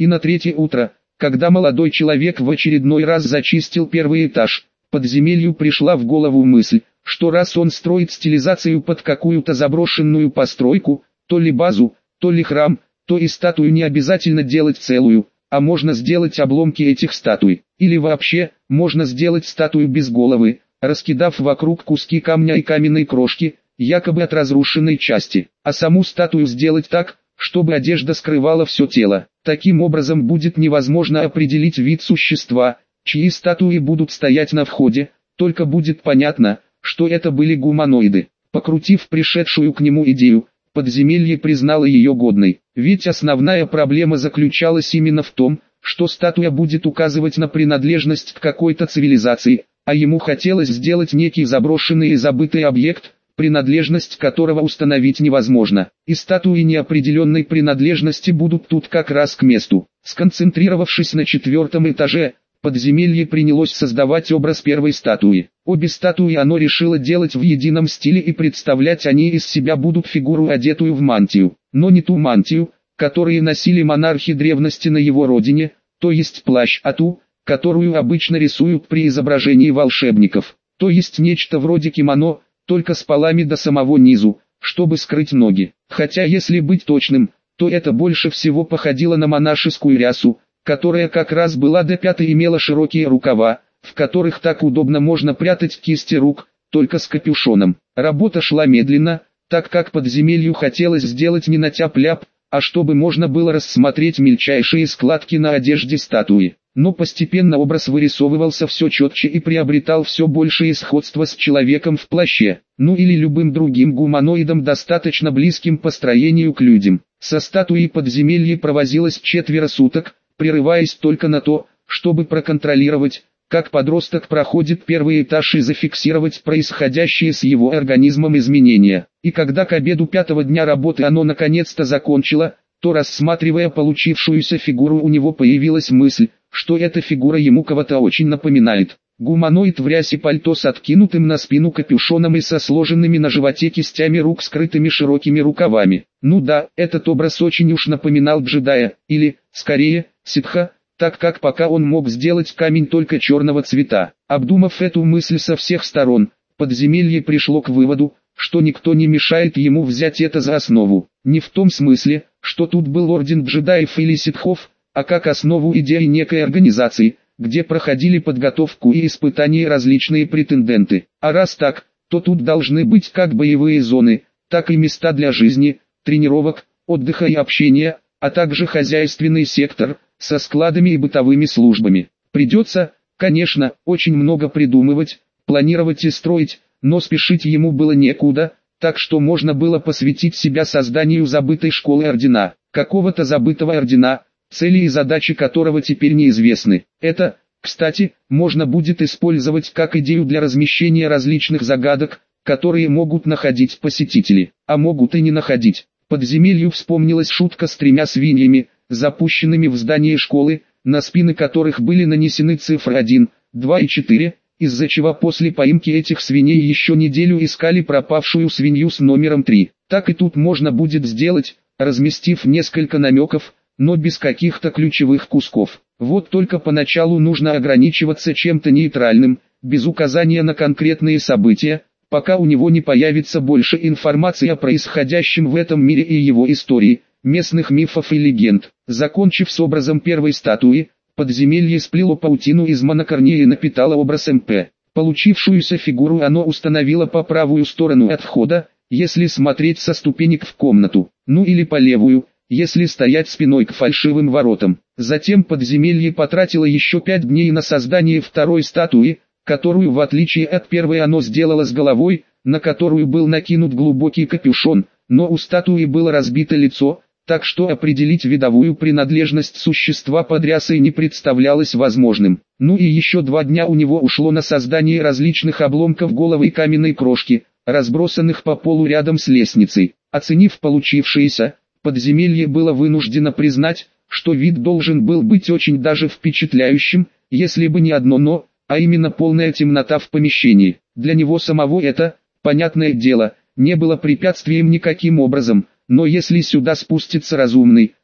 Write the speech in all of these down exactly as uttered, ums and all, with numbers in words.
И на третье утро, когда молодой человек в очередной раз зачистил первый этаж, подземелью пришла в голову мысль, что раз он строит стилизацию под какую-то заброшенную постройку, то ли базу, то ли храм, то и статую не обязательно делать целую, а можно сделать обломки этих статуй. Или вообще, можно сделать статую без головы, раскидав вокруг куски камня и каменной крошки, якобы от разрушенной части, а саму статую сделать так, чтобы одежда скрывала все тело. Таким образом будет невозможно определить вид существа, чьи статуи будут стоять на входе, только будет понятно, что это были гуманоиды. Покрутив пришедшую к нему идею, подземелье признало ее годной, ведь основная проблема заключалась именно в том, что статуя будет указывать на принадлежность к какой-то цивилизации, а ему хотелось сделать некий заброшенный и забытый объект, принадлежность которого установить невозможно, и статуи неопределенной принадлежности будут тут как раз к месту. Сконцентрировавшись на четвертом этаже, подземелье принялось создавать образ первой статуи. Обе статуи оно решило делать в едином стиле и представлять они из себя будут фигуру, одетую в мантию, но не ту мантию, которые носили монархи древности на его родине, то есть плащ, а ту, которую обычно рисуют при изображении волшебников, то есть нечто вроде кимоно, только с полами до самого низу, чтобы скрыть ноги. Хотя если быть точным, то это больше всего походило на монашескую рясу, которая как раз была до пят и имела широкие рукава, в которых так удобно можно прятать кисти рук, только с капюшоном. Работа шла медленно, так как подземелью хотелось сделать не на тяп-ляп, а чтобы можно было рассмотреть мельчайшие складки на одежде статуи. Но постепенно образ вырисовывался все четче и приобретал все большее сходство с человеком в плаще, ну или любым другим гуманоидом, достаточно близким по строению к людям. Со статуей подземелье провозилось четверо суток, прерываясь только на то, чтобы проконтролировать, как подросток проходит первый этаж и зафиксировать происходящие с его организмом изменения. И когда к обеду пятого дня работы оно наконец-то закончило, то, рассматривая получившуюся фигуру, у него появилась мысль, что эта фигура ему кого-то очень напоминает. Гуманоид в рясе пальто с откинутым на спину капюшоном и со сложенными на животе кистями рук, скрытыми широкими рукавами. Ну да, этот образ очень уж напоминал джедая, или, скорее, ситха, так как пока он мог сделать камень только черного цвета. Обдумав эту мысль со всех сторон, подземелье пришло к выводу, что никто не мешает ему взять это за основу. Не в том смысле, что тут был орден джедаев или ситхов, а как основу идеи некой организации, где проходили подготовку и испытания различные претенденты. А раз так, то тут должны быть как боевые зоны, так и места для жизни, тренировок, отдыха и общения, а также хозяйственный сектор, со складами и бытовыми службами. Придется, конечно, очень много придумывать, планировать и строить, но спешить ему было некуда, так что можно было посвятить себя созданию забытой школы ордена, какого-то забытого ордена, цели и задачи которого теперь неизвестны. Это, кстати, можно будет использовать как идею для размещения различных загадок, которые могут находить посетители, а могут и не находить. Подземелью вспомнилась шутка с тремя свиньями, запущенными в здание школы, на спины которых были нанесены цифры один, два и четыре, из-за чего после поимки этих свиней еще неделю искали пропавшую свинью с номером три. Так и тут можно будет сделать, разместив несколько намеков, но без каких-то ключевых кусков. Вот только поначалу нужно ограничиваться чем-то нейтральным, без указания на конкретные события, пока у него не появится больше информации о происходящем в этом мире и его истории, местных мифов и легенд. Закончив с образом первой статуи, подземелье сплело паутину из монокорней и напитало образ МП. Получившуюся фигуру оно установило по правую сторону от входа, если смотреть со ступенек в комнату, ну или по левую, если стоять спиной к фальшивым воротам. Затем подземелье потратило еще пять дней на создание второй статуи, которую в отличие от первой оно сделало с головой, на которую был накинут глубокий капюшон, но у статуи было разбито лицо, так что определить видовую принадлежность существа под рясой не представлялось возможным. Ну и еще два дня у него ушло на создание различных обломков головы и каменной крошки, разбросанных по полу рядом с лестницей. Оценив получившееся, подземелье было вынуждено признать, что вид должен был быть очень даже впечатляющим, если бы не одно «но», а именно полная темнота в помещении. Для него самого это, понятное дело, не было препятствием никаким образом, но если сюда спустится разумный,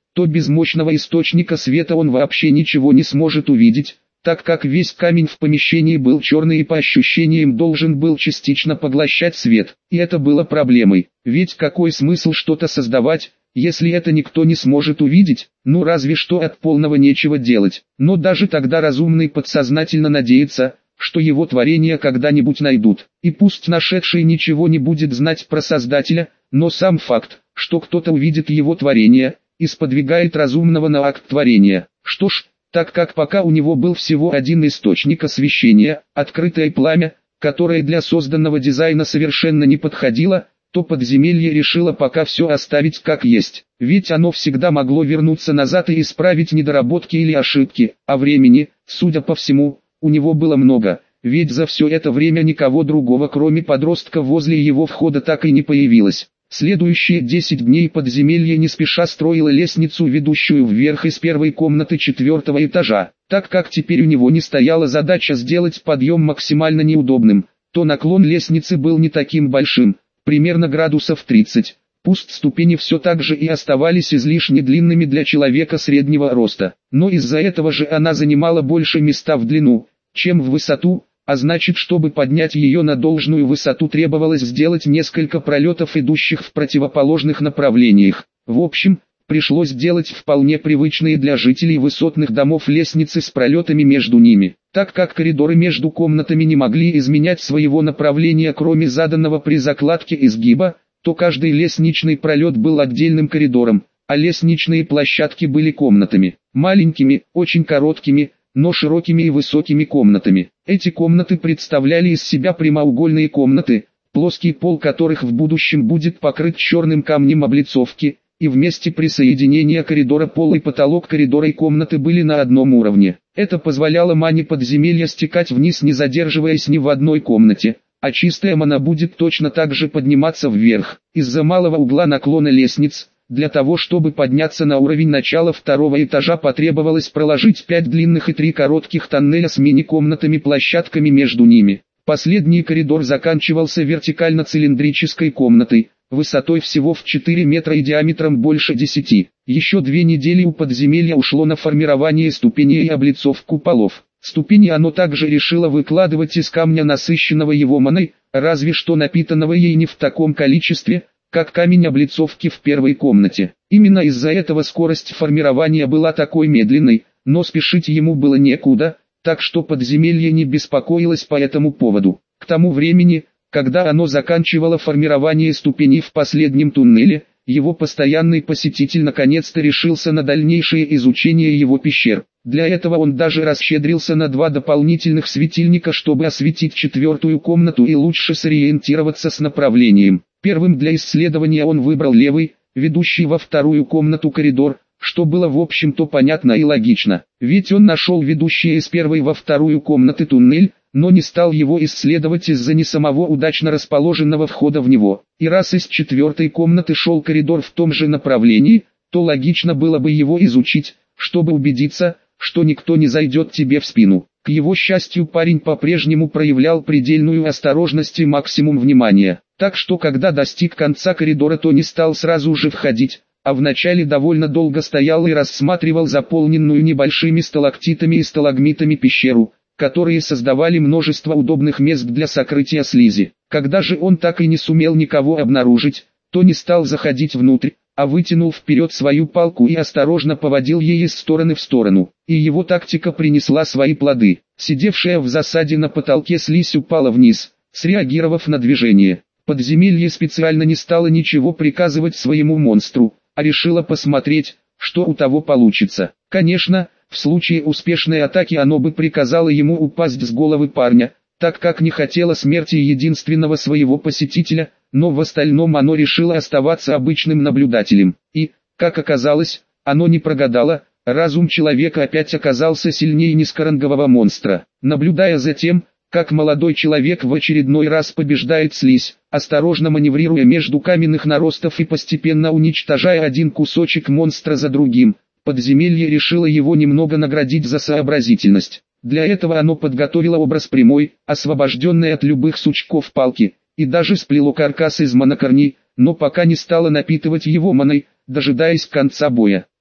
то без мощного источника света он вообще ничего не сможет увидеть, так как весь камень в помещении был черный и по ощущениям должен был частично поглощать свет. И это было проблемой, ведь какой смысл что-то создавать, если это никто не сможет увидеть, ну разве что от полного нечего делать. Но даже тогда разумный подсознательно надеется, что его творения когда-нибудь найдут. И пусть нашедший ничего не будет знать про Создателя, но сам факт, что кто-то увидит его творение, и сподвигает разумного на акт творения. Что ж, так как пока у него был всего один источник освещения, открытое пламя, которое для созданного дизайна совершенно не подходило, то подземелье решило пока все оставить как есть. Ведь оно всегда могло вернуться назад и исправить недоработки или ошибки, а времени, судя по всему, у него было много, ведь за все это время никого другого кроме подростка возле его входа так и не появилось. Следующие десять дней подземелье не спеша строило лестницу, ведущую вверх из первой комнаты четвертого этажа. Так как теперь у него не стояла задача сделать подъем максимально неудобным, то наклон лестницы был не таким большим, примерно градусов тридцать. Пусть ступени все так же и оставались излишне длинными для человека среднего роста, но из-за этого же она занимала больше места в длину, чем в высоту. А значит, чтобы поднять ее на должную высоту, требовалось сделать несколько пролетов, идущих в противоположных направлениях. В общем, пришлось делать вполне привычные для жителей высотных домов лестницы с пролетами между ними. Так как коридоры между комнатами не могли изменять своего направления кроме заданного при закладке изгиба, то каждый лестничный пролет был отдельным коридором, а лестничные площадки были комнатами. Маленькими, очень короткими, но широкими и высокими комнатами. Эти комнаты представляли из себя прямоугольные комнаты, плоский пол которых в будущем будет покрыт черным камнем облицовки, и вместе присоединения коридора пол и потолок коридора и комнаты были на одном уровне. Это позволяло мане подземелья стекать вниз, не задерживаясь ни в одной комнате, а чистая мана будет точно так же подниматься вверх. Из-за малого угла наклона лестниц, для того чтобы подняться на уровень начала второго этажа, потребовалось проложить пять длинных и три коротких тоннеля с мини-комнатами-площадками между ними. Последний коридор заканчивался вертикально-цилиндрической комнатой, высотой всего в четыре метра и диаметром больше десяти. Еще две недели у подземелья ушло на формирование ступеней и облицовку полов. Ступени оно также решило выкладывать из камня, насыщенного его маной, разве что напитанного ей не в таком количестве, как камень облицовки в первой комнате. Именно из-за этого скорость формирования была такой медленной, но спешить ему было некуда, так что подземелье не беспокоилось по этому поводу. К тому времени, когда оно заканчивало формирование ступеней в последнем туннеле, его постоянный посетитель наконец-то решился на дальнейшее изучение его пещер. Для этого он даже расщедрился на два дополнительных светильника, чтобы осветить четвертую комнату и лучше сориентироваться с направлением. Первым для исследования он выбрал левый, ведущий во вторую комнату коридор, что было в общем-то понятно и логично, ведь он нашел ведущий из первой во вторую комнаты туннель, но не стал его исследовать из-за не самого удачно расположенного входа в него. И раз из четвертой комнаты шел коридор в том же направлении, то логично было бы его изучить, чтобы убедиться, что никто не зайдет тебе в спину. К его счастью, парень по-прежнему проявлял предельную осторожность и максимум внимания, так что когда достиг конца коридора, то не стал сразу же входить, а вначале довольно долго стоял и рассматривал заполненную небольшими сталактитами и сталагмитами пещеру, которые создавали множество удобных мест для сокрытия слизи. Когда же он так и не сумел никого обнаружить, то не стал заходить внутрь, а вытянул вперед свою палку и осторожно поводил ей из стороны в сторону. И его тактика принесла свои плоды. Сидевшая в засаде на потолке слизь упала вниз, среагировав на движение. Подземелье специально не стало ничего приказывать своему монстру, а решила посмотреть, что у того получится. Конечно, в случае успешной атаки оно бы приказало ему упасть с головы парня, так как не хотело смерти единственного своего посетителя, но в остальном оно решило оставаться обычным наблюдателем. И, как оказалось, оно не прогадало, разум человека опять оказался сильнее низкорангового монстра. Наблюдая за тем, как молодой человек в очередной раз побеждает слизь, осторожно маневрируя между каменных наростов и постепенно уничтожая один кусочек монстра за другим, подземелье решило его немного наградить за сообразительность. Для этого оно подготовило образ прямой, освобожденной от любых сучков палки, и даже сплело каркас из монокорней, но пока не стало напитывать его маной, дожидаясь конца боя.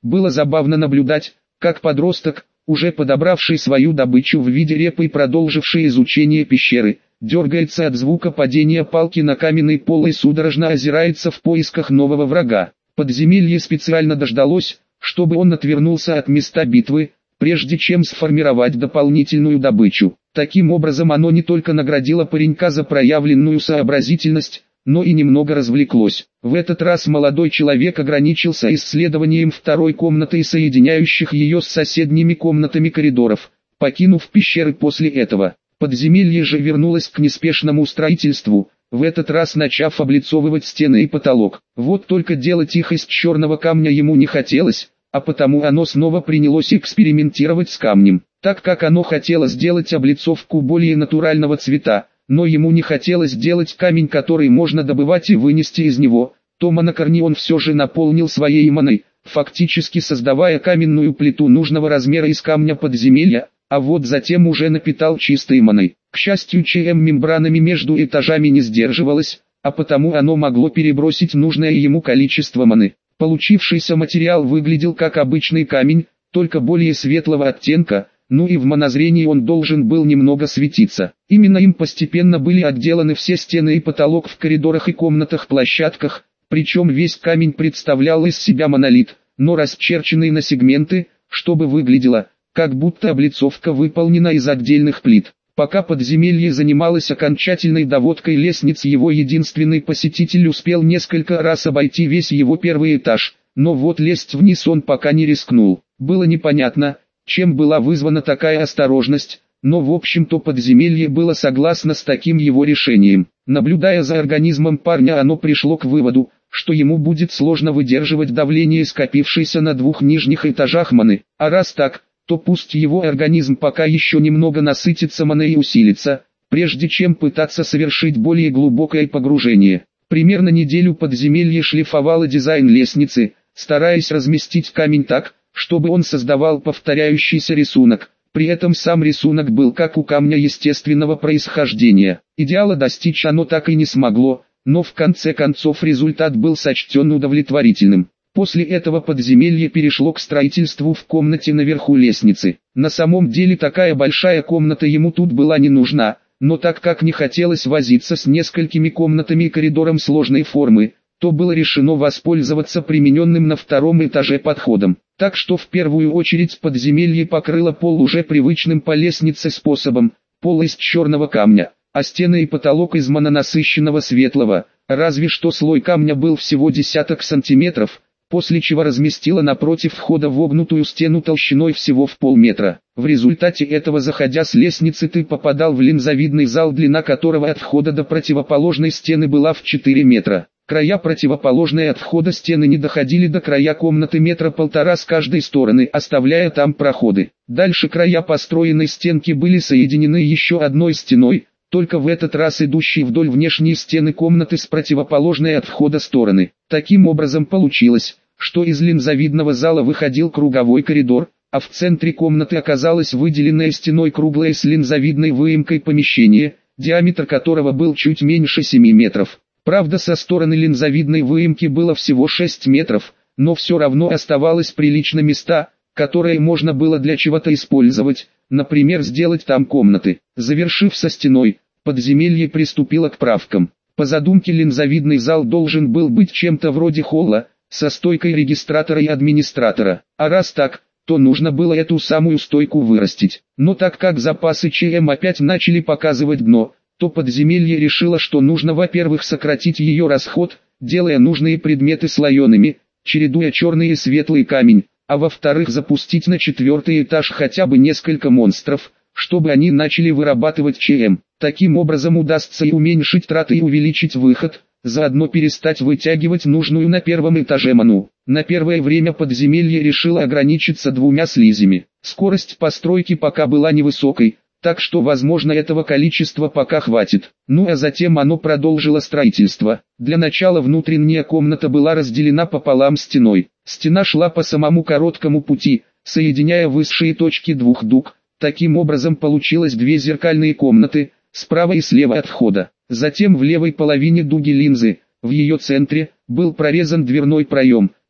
Было забавно наблюдать, как подросток, уже подобравший свою добычу в виде репы и продолживший изучение пещеры, дергается от звука падения палки на каменный пол и судорожно озирается в поисках нового врага. Подземелье специально дождалось, чтобы он отвернулся от места битвы, прежде чем сформировать дополнительную добычу. Таким образом оно не только наградило паренька за проявленную сообразительность, но и немного развлеклось. В этот раз молодой человек ограничился исследованием второй комнаты и соединяющих ее с соседними комнатами коридоров, покинув пещеры после этого. Подземелье же вернулось к неспешному строительству, в этот раз начав облицовывать стены и потолок. Вот только делать их из черного камня ему не хотелось, а потому оно снова принялось экспериментировать с камнем. Так как оно хотело сделать облицовку более натурального цвета, но ему не хотелось делать камень, который можно добывать и вынести из него, то монокорни он все же наполнил своей маной, фактически создавая каменную плиту нужного размера из камня подземелья, а вот затем уже напитал чистой маной. К счастью, ЧМ мембранами между этажами не сдерживалось, а потому оно могло перебросить нужное ему количество маны. Получившийся материал выглядел как обычный камень, только более светлого оттенка, ну и в манозрении он должен был немного светиться. Именно им постепенно были отделаны все стены и потолок в коридорах и комнатах-площадках, причем весь камень представлял из себя монолит, но расчерченный на сегменты, чтобы выглядело, как будто облицовка выполнена из отдельных плит. Пока подземелье занималось окончательной доводкой лестниц, его единственный посетитель успел несколько раз обойти весь его первый этаж, но вот лезть вниз он пока не рискнул. Было непонятно, чем была вызвана такая осторожность, но в общем-то подземелье было согласно с таким его решением. Наблюдая за организмом парня, оно пришло к выводу, что ему будет сложно выдерживать давление скопившейся на двух нижних этажах маны, а раз так, то пусть его организм пока еще немного насытится маной и усилится, прежде чем пытаться совершить более глубокое погружение. Примерно неделю подземелье шлифовало дизайн лестницы, стараясь разместить камень так, чтобы он создавал повторяющийся рисунок. При этом сам рисунок был как у камня естественного происхождения. Идеала достичь оно так и не смогло, но в конце концов результат был сочтен удовлетворительным. После этого подземелье перешло к строительству в комнате наверху лестницы. На самом деле такая большая комната ему тут была не нужна, но так как не хотелось возиться с несколькими комнатами и коридором сложной формы, то было решено воспользоваться примененным на втором этаже подходом. Так что в первую очередь подземелье покрыло пол уже привычным по лестнице способом, пол из черного камня, а стены и потолок из мононасыщенного светлого, разве что слой камня был всего десяток сантиметров, после чего разместила напротив входа вогнутую стену толщиной всего в полметра. В результате этого, заходя с лестницы, ты попадал в линзовидный зал, длина которого от входа до противоположной стены была в четыре метра. Края противоположной от входа стены не доходили до края комнаты метра полтора с каждой стороны, оставляя там проходы. Дальше края построенной стенки были соединены еще одной стеной, только в этот раз идущей вдоль внешней стены комнаты с противоположной от входа стороны. Таким образом получилось, что из линзовидного зала выходил круговой коридор, а в центре комнаты оказалось выделенное стеной круглое с линзовидной выемкой помещение, диаметр которого был чуть меньше семи метров. Правда, со стороны линзовидной выемки было всего шесть метров, но все равно оставалось прилично места, которые можно было для чего-то использовать, например, сделать там комнаты. Завершив со стеной, подземелье приступило к правкам. По задумке линзовидный зал должен был быть чем-то вроде холла, со стойкой регистратора и администратора. А раз так, то нужно было эту самую стойку вырастить. Но так как запасы ЧМ опять начали показывать дно, то подземелье решило, что нужно, во-первых, сократить ее расход, делая нужные предметы слоеными, чередуя черный и светлый камень, а во-вторых, запустить на четвертый этаж хотя бы несколько монстров, чтобы они начали вырабатывать ЧМ. Таким образом удастся и уменьшить траты и увеличить выход, заодно перестать вытягивать нужную на первом этаже ману. На первое время подземелье решило ограничиться двумя слизями. Скорость постройки пока была невысокой, так что возможно этого количества пока хватит. Ну а затем оно продолжило строительство. Для начала внутренняя комната была разделена пополам стеной. Стена шла по самому короткому пути, соединяя высшие точки двух дуг. Таким образом получилось две зеркальные комнаты, справа и слева от входа. Затем в левой половине дуги линзы, в ее центре, был прорезан дверной проем,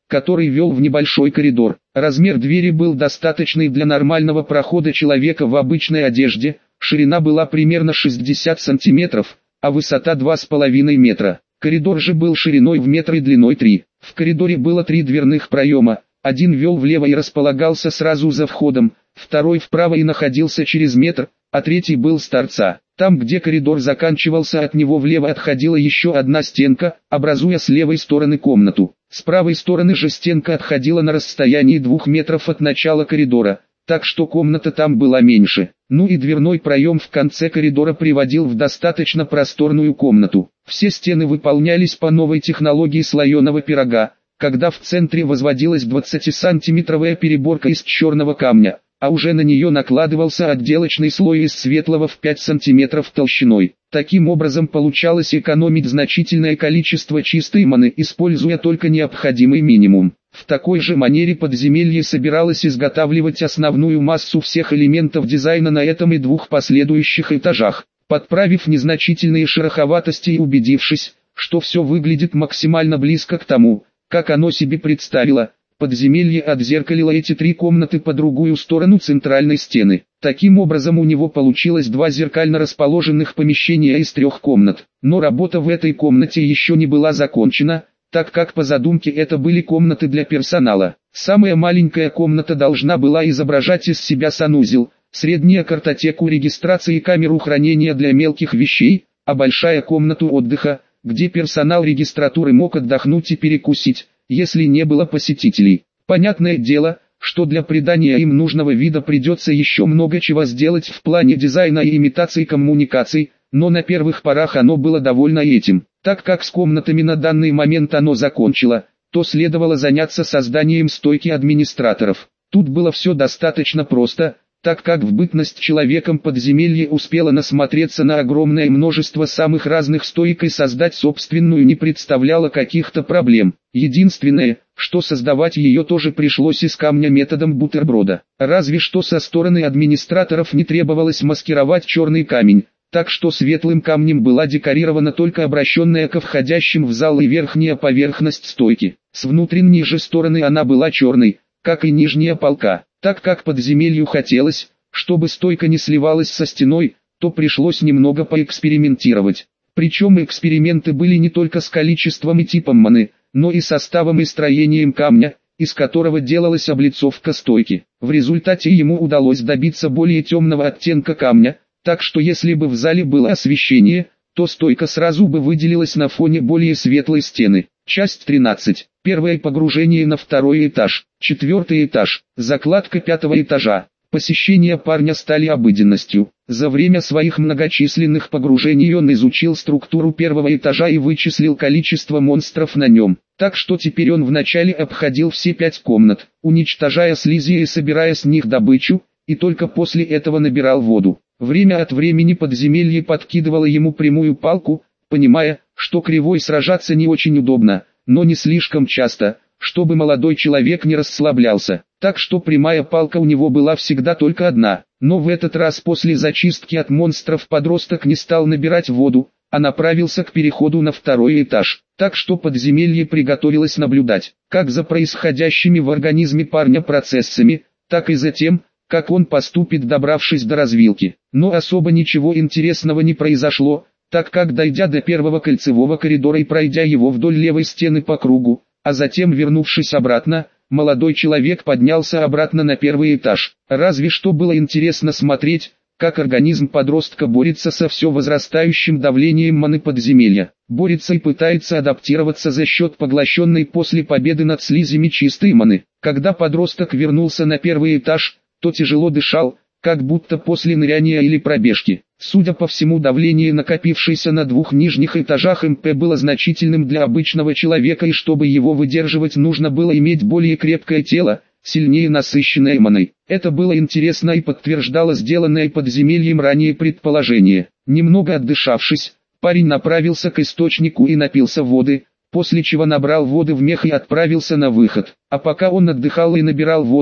который вел в небольшой коридор. Размер двери был достаточный для нормального прохода человека в обычной одежде, ширина была примерно шестьдесят сантиметров, а высота два с половиной метра. Коридор же был шириной в метр и длиной три. В коридоре было три дверных проема, один вел влево и располагался сразу за входом, второй вправо и находился через метр, а третий был с торца. Там, где коридор заканчивался, от него влево отходила еще одна стенка, образуя с левой стороны комнату. С правой стороны же стенка отходила на расстоянии двух метров от начала коридора, так что комната там была меньше. Ну и дверной проем в конце коридора приводил в достаточно просторную комнату. Все стены выполнялись по новой технологии слоеного пирога, когда в центре возводилась двадцатисантиметровая переборка из черного камня, а уже на нее накладывался отделочный слой из светлого в пять сантиметров толщиной. Таким образом получалось экономить значительное количество чистой маны, используя только необходимый минимум. В такой же манере подземелье собиралось изготавливать основную массу всех элементов дизайна на этом и двух последующих этажах. Подправив незначительные шероховатости и убедившись, что все выглядит максимально близко к тому, как оно себе представило, подземелье отзеркалило эти три комнаты по другую сторону центральной стены. Таким образом у него получилось два зеркально расположенных помещения из трех комнат. Но работа в этой комнате еще не была закончена, так как по задумке это были комнаты для персонала. Самая маленькая комната должна была изображать из себя санузел, средняя картотеку регистрации и камеру хранения для мелких вещей, а большая комнату отдыха, где персонал регистратуры мог отдохнуть и перекусить, если не было посетителей. Понятное дело, что для придания им нужного вида придется еще много чего сделать в плане дизайна и имитации коммуникаций, но на первых порах оно было довольно этим. Так как с комнатами на данный момент оно закончило, то следовало заняться созданием стойки администраторов. Тут было все достаточно просто, так как в бытность человеком подземелье успело насмотреться на огромное множество самых разных стоек и создать собственную не представляло каких-то проблем. Единственное, что создавать ее тоже пришлось из камня методом бутерброда. Разве что со стороны администраторов не требовалось маскировать черный камень, так что светлым камнем была декорирована только обращенная ко входящим в зал и верхняя поверхность стойки. С внутренней же стороны она была черной, как и нижняя полка. Так как подземелью хотелось, чтобы стойка не сливалась со стеной, то пришлось немного поэкспериментировать. Причем эксперименты были не только с количеством и типом маны, но и составом и строением камня, из которого делалась облицовка стойки. В результате ему удалось добиться более темного оттенка камня, так что если бы в зале было освещение, то стойка сразу бы выделилась на фоне более светлой стены. Часть тринадцать. Первое погружение на второй этаж. Четвертый этаж. Закладка пятого этажа. Посещения парня стали обыденностью. За время своих многочисленных погружений он изучил структуру первого этажа и вычислил количество монстров на нем. Так что теперь он вначале обходил все пять комнат, уничтожая слизи и собирая с них добычу, и только после этого набирал воду. Время от времени подземелье подкидывало ему прямую палку, понимая, что кривой сражаться не очень удобно, но не слишком часто, чтобы молодой человек не расслаблялся. Так что прямая палка у него была всегда только одна. Но в этот раз после зачистки от монстров подросток не стал набирать воду, а направился к переходу на второй этаж. Так что подземелье приготовилось наблюдать, как за происходящими в организме парня процессами, так и за тем, как он поступит, добравшись до развилки. Но особо ничего интересного не произошло, так как, дойдя до первого кольцевого коридора и пройдя его вдоль левой стены по кругу, а затем вернувшись обратно, молодой человек поднялся обратно на первый этаж. Разве что было интересно смотреть, как организм подростка борется со все возрастающим давлением маны подземелья. Борется и пытается адаптироваться за счет поглощенной после победы над слизями чистой маны. Когда подросток вернулся на первый этаж, то тяжело дышал, как будто после ныряния или пробежки. Судя по всему, давление, накопившееся на двух нижних этажах эм пэ, было значительным для обычного человека, и чтобы его выдерживать, нужно было иметь более крепкое тело, сильнее насыщенное маной. Это было интересно и подтверждало сделанное подземельем ранее предположение. Немного отдышавшись, парень направился к источнику и напился воды, после чего набрал воды в мех и отправился на выход. А пока он отдыхал и набирал воду,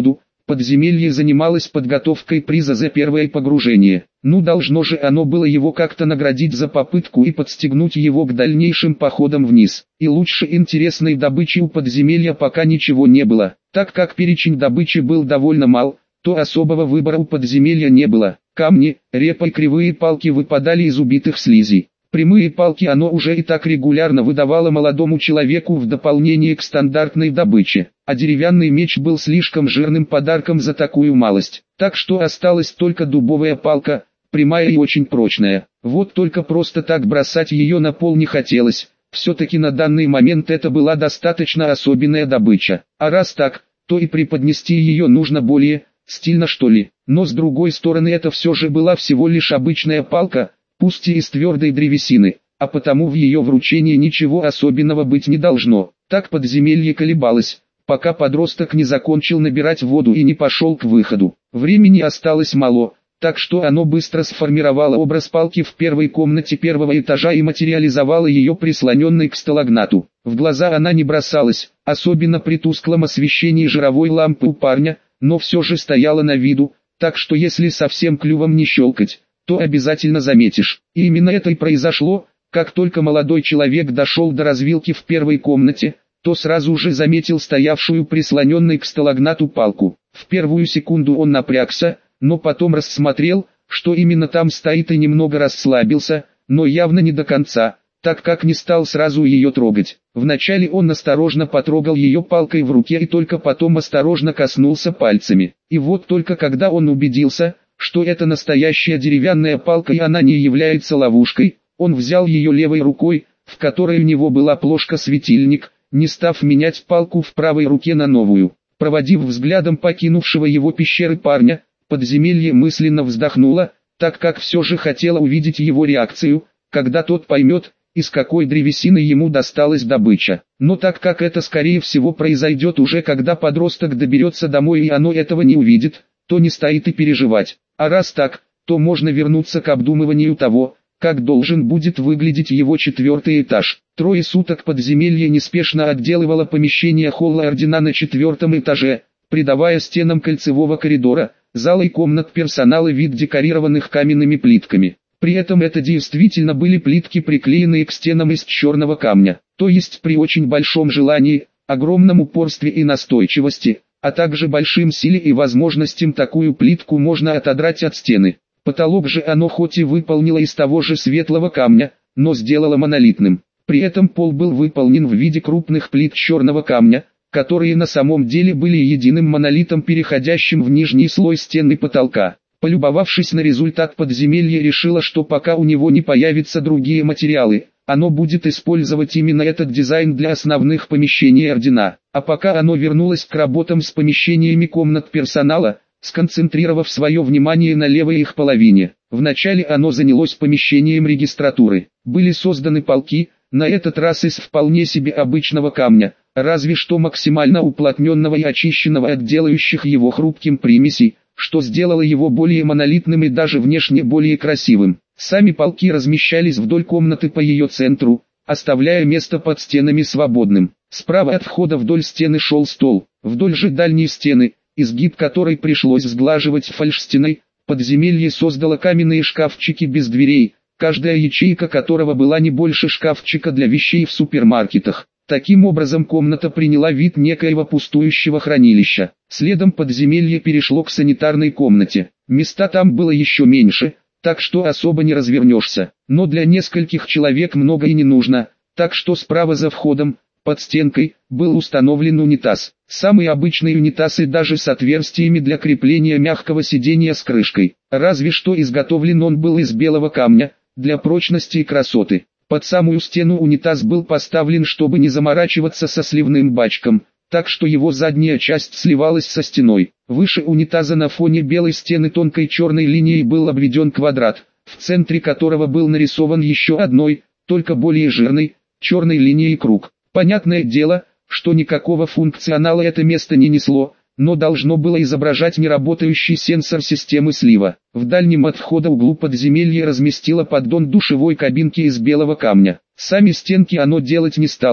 Подземелье занималось подготовкой приза за первое погружение. Ну должно же оно было его как-то наградить за попытку и подстегнуть его к дальнейшим походам вниз. И лучше интересной добычи у подземелья пока ничего не было. Так как перечень добычи был довольно мал, то особого выбора у подземелья не было. Камни, репа и кривые палки выпадали из убитых слизей. Прямые палки оно уже и так регулярно выдавало молодому человеку в дополнение к стандартной добыче, а деревянный меч был слишком жирным подарком за такую малость. Так что осталась только дубовая палка, прямая и очень прочная. Вот только просто так бросать ее на пол не хотелось, все-таки на данный момент это была достаточно особенная добыча. А раз так, то и преподнести ее нужно более стильно, что ли. Но с другой стороны, это все же была всего лишь обычная палка, пусть и из твердой древесины, а потому в ее вручении ничего особенного быть не должно. Так подземелье колебалось, пока подросток не закончил набирать воду и не пошел к выходу. Времени осталось мало, так что оно быстро сформировало образ палки в первой комнате первого этажа и материализовало ее прислоненной к сталагнату. В глаза она не бросалась, особенно при тусклом освещении жировой лампы у парня, но все же стояла на виду, так что если совсем клювом не щелкать, то обязательно заметишь. И именно это и произошло. Как только молодой человек дошел до развилки в первой комнате, то сразу же заметил стоявшую прислоненной к сталагнату палку. В первую секунду он напрягся, но потом рассмотрел, что именно там стоит, и немного расслабился, но явно не до конца, так как не стал сразу ее трогать. Вначале он осторожно потрогал ее палкой в руке и только потом осторожно коснулся пальцами. И вот только когда он убедился, что это настоящая деревянная палка и она не является ловушкой, он взял ее левой рукой, в которой у него была плошка-светильник, не став менять палку в правой руке на новую. Проводив взглядом покинувшего его пещеры парня, подземелье мысленно вздохнуло, так как все же хотело увидеть его реакцию, когда тот поймет, из какой древесины ему досталась добыча. Но так как это скорее всего произойдет уже когда подросток доберется домой и оно этого не увидит, то не стоит и переживать. А раз так, то можно вернуться к обдумыванию того, как должен будет выглядеть его четвертый этаж. Трое суток подземелье неспешно отделывало помещение холла ордена на четвертом этаже, придавая стенам кольцевого коридора, зала и комнат персонала вид декорированных каменными плитками. При этом это действительно были плитки, приклеенные к стенам из черного камня. То есть при очень большом желании, огромном упорстве и настойчивости, а также большим силе и возможностям такую плитку можно отодрать от стены. Потолок же оно хоть и выполнило из того же светлого камня, но сделало монолитным. При этом пол был выполнен в виде крупных плит черного камня, которые на самом деле были единым монолитом, переходящим в нижний слой стены потолка. Полюбовавшись на результат, подземелье решило, что пока у него не появятся другие материалы, оно будет использовать именно этот дизайн для основных помещений ордена. А пока оно вернулось к работам с помещениями комнат персонала, сконцентрировав свое внимание на левой их половине. Вначале оно занялось помещением регистратуры. Были созданы полки, на этот раз из вполне себе обычного камня, разве что максимально уплотненного и очищенного от делающих его хрупким примесей, что сделало его более монолитным и даже внешне более красивым. Сами полки размещались вдоль комнаты по ее центру, оставляя место под стенами свободным. Справа от входа вдоль стены шел стол, вдоль же дальней стены, изгиб которой пришлось сглаживать фальшстеной, подземелье создало каменные шкафчики без дверей, каждая ячейка которого была не больше шкафчика для вещей в супермаркетах. Таким образом комната приняла вид некоего пустующего хранилища. Следом подземелье перешло к санитарной комнате. Места там было еще меньше, так что особо не развернешься. Но для нескольких человек много и не нужно, так что справа за входом, под стенкой, был установлен унитаз. Самый обычный унитаз и даже с отверстиями для крепления мягкого сидения с крышкой. Разве что изготовлен он был из белого камня, для прочности и красоты. Под самую стену унитаз был поставлен, чтобы не заморачиваться со сливным бачком, так что его задняя часть сливалась со стеной. Выше унитаза на фоне белой стены тонкой черной линией был обведен квадрат, в центре которого был нарисован еще одной, только более жирной, черной линией круг. Понятное дело, что никакого функционала это место не несло, но должно было изображать неработающий сенсор системы слива. В дальнем от входа углу подземелья разместило поддон душевой кабинки из белого камня. Сами стенки оно делать не стало,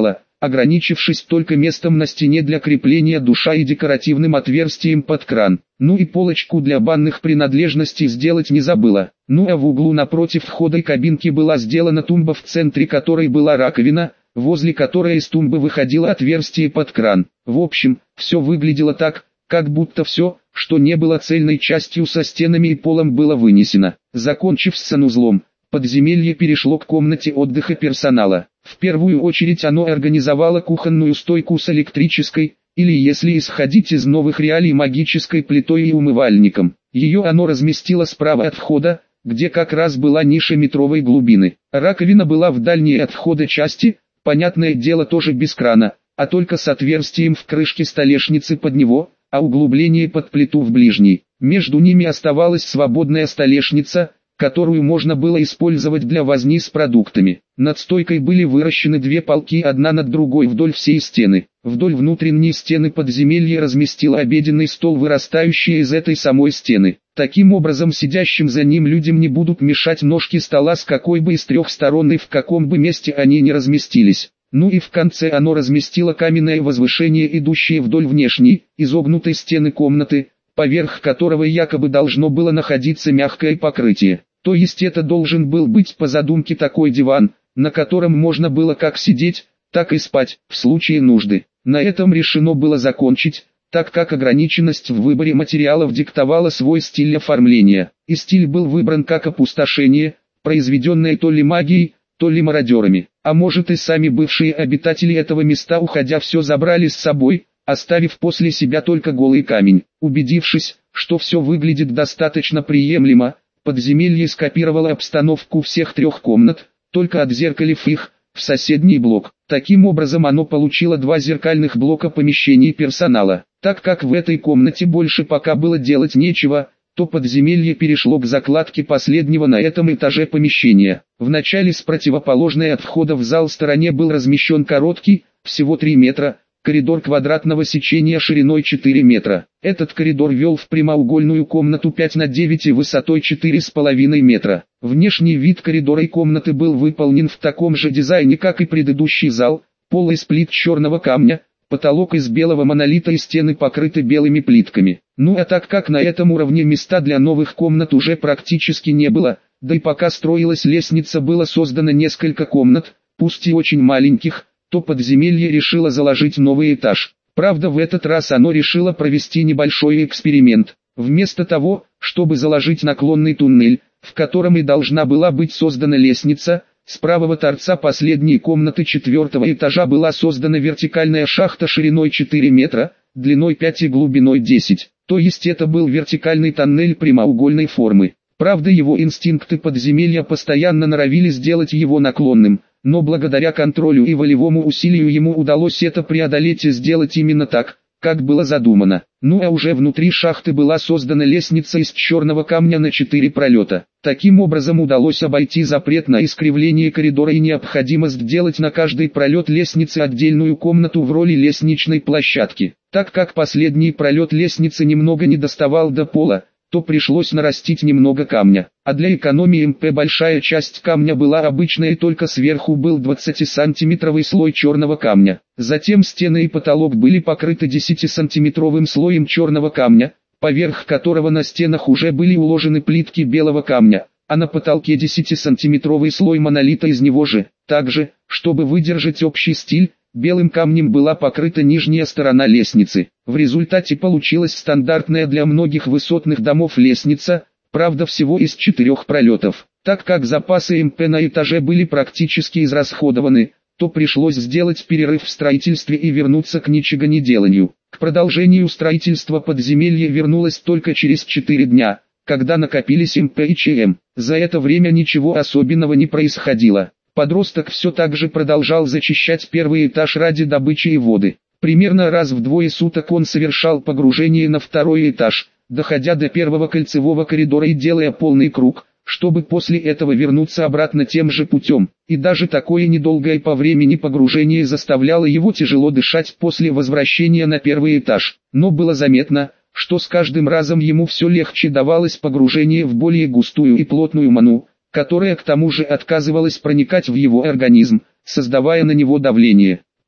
ограничившись только местом на стене для крепления душа и декоративным отверстием под кран. Ну и полочку для банных принадлежностей сделать не забыла. Ну а в углу напротив входа кабинки была сделана тумба, в центре которой была раковина, возле которой из тумбы выходило отверстие под кран. В общем, все выглядело так, как будто все, что не было цельной частью со стенами и полом, было вынесено. Закончив с санузлом, подземелье перешло к комнате отдыха персонала. В первую очередь оно организовало кухонную стойку с электрической, или если исходить из новых реалий, магической плитой и умывальником. Ее оно разместило справа от входа, где как раз была ниша метровой глубины. Раковина была в дальней от входа части, понятное дело тоже без крана, а только с отверстием в крышке столешницы под него, а углубление под плиту в ближней. Между ними оставалась свободная столешница, которую можно было использовать для возни с продуктами. Над стойкой были выращены две полки, одна над другой вдоль всей стены. Вдоль внутренней стены подземелья разместил обеденный стол, вырастающий из этой самой стены. Таким образом, сидящим за ним людям не будут мешать ножки стола с какой бы из трех сторон и в каком бы месте они ни разместились. Ну и в конце оно разместило каменное возвышение, идущее вдоль внешней, изогнутой стены комнаты, поверх которого якобы должно было находиться мягкое покрытие. То есть это должен был быть по задумке такой диван, на котором можно было как сидеть, так и спать, в случае нужды. На этом решено было закончить, так как ограниченность в выборе материалов диктовала свой стиль оформления. И стиль был выбран как опустошение, произведенное то ли магией, то ли мародерами. А может и сами бывшие обитатели этого места, уходя, все забрали с собой, оставив после себя только голый камень. Убедившись, что все выглядит достаточно приемлемо, подземелье скопировало обстановку всех трех комнат, только отзеркалив их в соседний блок. Таким образом оно получило два зеркальных блока помещений персонала. Так как в этой комнате больше пока было делать нечего, то подземелье перешло к закладке последнего на этом этаже помещения. Вначале с противоположной от входа в зал стороне был размещен короткий, всего три метра, коридор квадратного сечения шириной четыре метра. Этот коридор вел в прямоугольную комнату пять на девять и высотой четыре с половиной метра. Внешний вид коридора и комнаты был выполнен в таком же дизайне, как и предыдущий зал, пол из плит черного камня, потолок из белого монолита и стены покрыты белыми плитками. Ну а так как на этом уровне места для новых комнат уже практически не было, да и пока строилась лестница, было создано несколько комнат, пусть и очень маленьких, то подземелье решило заложить новый этаж. Правда, в этот раз оно решило провести небольшой эксперимент. Вместо того, чтобы заложить наклонный туннель, в котором и должна была быть создана лестница, с правого торца последней комнаты четвертого этажа была создана вертикальная шахта шириной четыре метра, длиной пять и глубиной десять. То есть это был вертикальный тоннель прямоугольной формы. Правда, его инстинкты подземелья постоянно норовили сделать его наклонным, но благодаря контролю и волевому усилию ему удалось это преодолеть и сделать именно так, как было задумано. Ну а уже внутри шахты была создана лестница из черного камня на четыре пролета. Таким образом удалось обойти запрет на искривление коридора и необходимость делать на каждый пролет лестницы отдельную комнату в роли лестничной площадки. Так как последний пролет лестницы немного не доставал до пола, то пришлось нарастить немного камня. А для экономии МП большая часть камня была обычная, и только сверху был двадцатисантиметровый слой черного камня. Затем стены и потолок были покрыты десятисантиметровым слоем черного камня, поверх которого на стенах уже были уложены плитки белого камня, а на потолке десятисантиметровый слой монолита из него же. Также, чтобы выдержать общий стиль, белым камнем была покрыта нижняя сторона лестницы. В результате получилась стандартная для многих высотных домов лестница, правда всего из четырех пролетов. Так как запасы МП на этаже были практически израсходованы, то пришлось сделать перерыв в строительстве и вернуться к ничегонеделанию. К продолжению строительства подземелье вернулось только через четыре дня, когда накопились МП и ЧМ. За это время ничего особенного не происходило. Подросток все так же продолжал зачищать первый этаж ради добычи и воды. Примерно раз в двое суток он совершал погружение на второй этаж, доходя до первого кольцевого коридора и делая полный круг, чтобы после этого вернуться обратно тем же путем. И даже такое недолгое по времени погружение заставляло его тяжело дышать после возвращения на первый этаж. Но было заметно, что с каждым разом ему все легче давалось погружение в более густую и плотную ману, которая к тому же отказывалась проникать в его организм, создавая на него давление.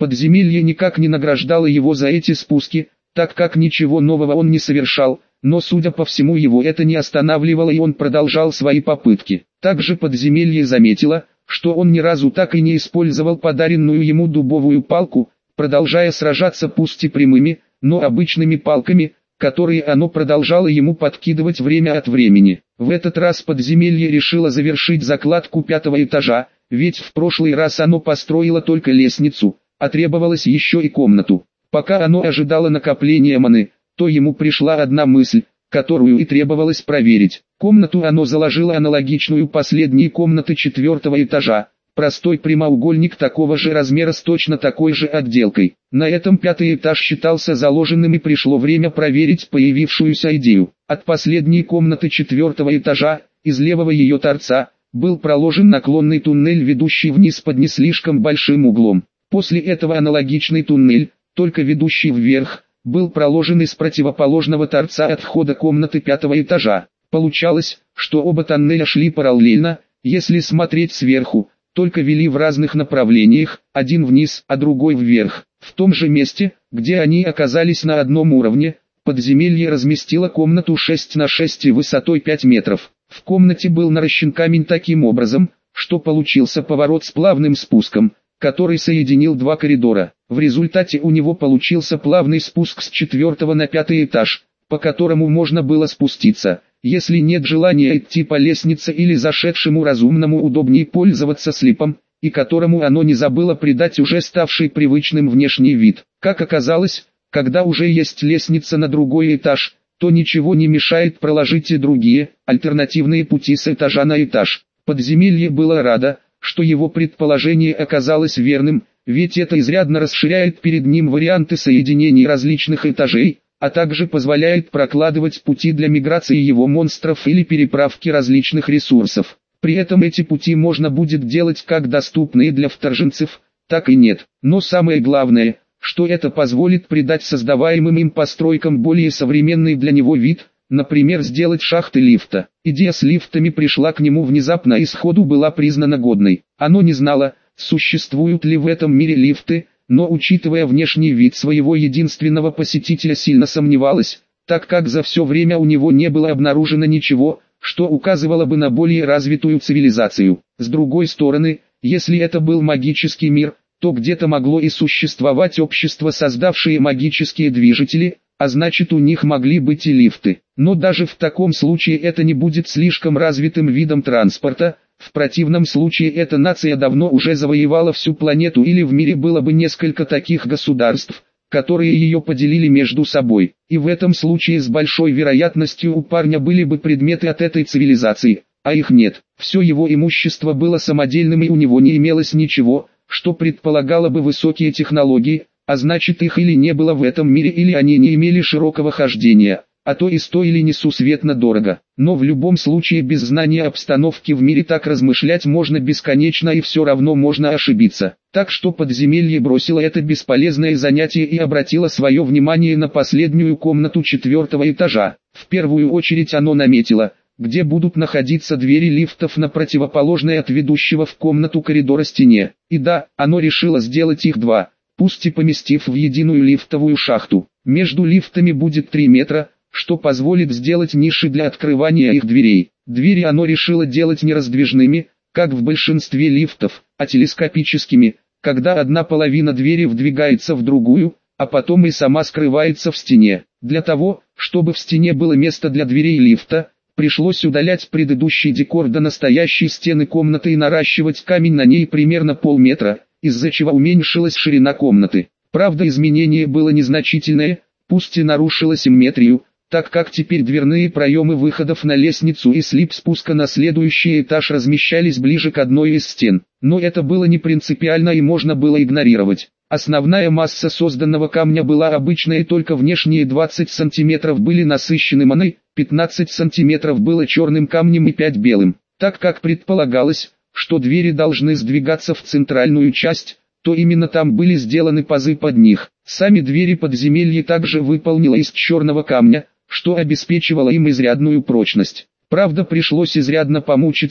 Подземелье никак не награждало его за эти спуски, так как ничего нового он не совершал, но судя по всему его это не останавливало и он продолжал свои попытки. Также подземелье заметило, что он ни разу так и не использовал подаренную ему дубовую палку, продолжая сражаться пусть и прямыми, но обычными палками, которые оно продолжало ему подкидывать время от времени. В этот раз подземелье решило завершить закладку пятого этажа, ведь в прошлый раз оно построило только лестницу, а требовалось еще и комнату. Пока оно ожидало накопления маны, то ему пришла одна мысль, которую и требовалось проверить. Комнату оно заложило аналогичную последней комнаты четвертого этажа, простой прямоугольник такого же размера с точно такой же отделкой. На этом пятый этаж считался заложенным и пришло время проверить появившуюся идею. От последней комнаты четвертого этажа, из левого ее торца, был проложен наклонный туннель, ведущий вниз под не слишком большим углом. После этого аналогичный туннель, только ведущий вверх, был проложен из противоположного торца от входа комнаты пятого этажа. Получалось, что оба тоннеля шли параллельно, если смотреть сверху, только вели в разных направлениях, один вниз, а другой вверх. В том же месте, где они оказались на одном уровне, подземелье разместило комнату шесть на шесть и высотой пять метров. В комнате был наращен камень таким образом, что получился поворот с плавным спуском, который соединил два коридора. В результате у него получился плавный спуск с четвертого на пятый этаж, по которому можно было спуститься, если нет желания идти по лестнице или зашедшему разумному удобнее пользоваться слипом, и которому оно не забыло придать уже ставший привычным внешний вид. Как оказалось, когда уже есть лестница на другой этаж, то ничего не мешает проложить и другие, альтернативные пути с этажа на этаж. Подземелье было радо, что его предположение оказалось верным, ведь это изрядно расширяет перед ним варианты соединений различных этажей, а также позволяет прокладывать пути для миграции его монстров или переправки различных ресурсов. При этом эти пути можно будет делать как доступные для вторженцев, так и нет. Но самое главное, что это позволит придать создаваемым им постройкам более современный для него вид, например, сделать шахты лифта. Идея с лифтами пришла к нему внезапно и сходу была признана годной. Оно не знало, существуют ли в этом мире лифты, но учитывая внешний вид своего единственного посетителя сильно сомневалось, так как за все время у него не было обнаружено ничего, что указывало бы на более развитую цивилизацию. С другой стороны, если это был магический мир, то где-то могло и существовать общество, создавшее магические движители, а значит у них могли быть и лифты. Но даже в таком случае это не будет слишком развитым видом транспорта, в противном случае эта нация давно уже завоевала всю планету или в мире было бы несколько таких государств, которые ее поделили между собой. И в этом случае с большой вероятностью у парня были бы предметы от этой цивилизации, а их нет. Все его имущество было самодельным и у него не имелось ничего, что предполагало бы высокие технологии, а значит их или не было в этом мире, или они не имели широкого хождения, а то и стоили несусветно дорого. Но в любом случае без знания обстановки в мире так размышлять можно бесконечно и все равно можно ошибиться. Так что подземелье бросило это бесполезное занятие и обратило свое внимание на последнюю комнату четвертого этажа. В первую очередь оно наметило, где будут находиться двери лифтов на противоположной от ведущего в комнату коридора стене. И да, оно решило сделать их два, пусть и поместив в единую лифтовую шахту. Между лифтами будет три метра, что позволит сделать ниши для открывания их дверей. Двери оно решило делать не раздвижными, как в большинстве лифтов, а телескопическими, когда одна половина двери вдвигается в другую, а потом и сама скрывается в стене. Для того, чтобы в стене было место для дверей лифта, пришлось удалять предыдущий декор до настоящей стены комнаты и наращивать камень на ней примерно полметра, из-за чего уменьшилась ширина комнаты. Правда, изменение было незначительное, пусть и нарушило симметрию, так как теперь дверные проемы выходов на лестницу и слип спуска на следующий этаж размещались ближе к одной из стен. Но это было не принципиально и можно было игнорировать. Основная масса созданного камня была обычная и только внешние двадцать сантиметров были насыщены маной, пятнадцать сантиметров было черным камнем и пять белым. Так как предполагалось, что двери должны сдвигаться в центральную часть, то именно там были сделаны пазы под них. Сами двери подземелья также выполнила из черного камня, что обеспечивало им изрядную прочность. Правда, пришлось изрядно помучиться,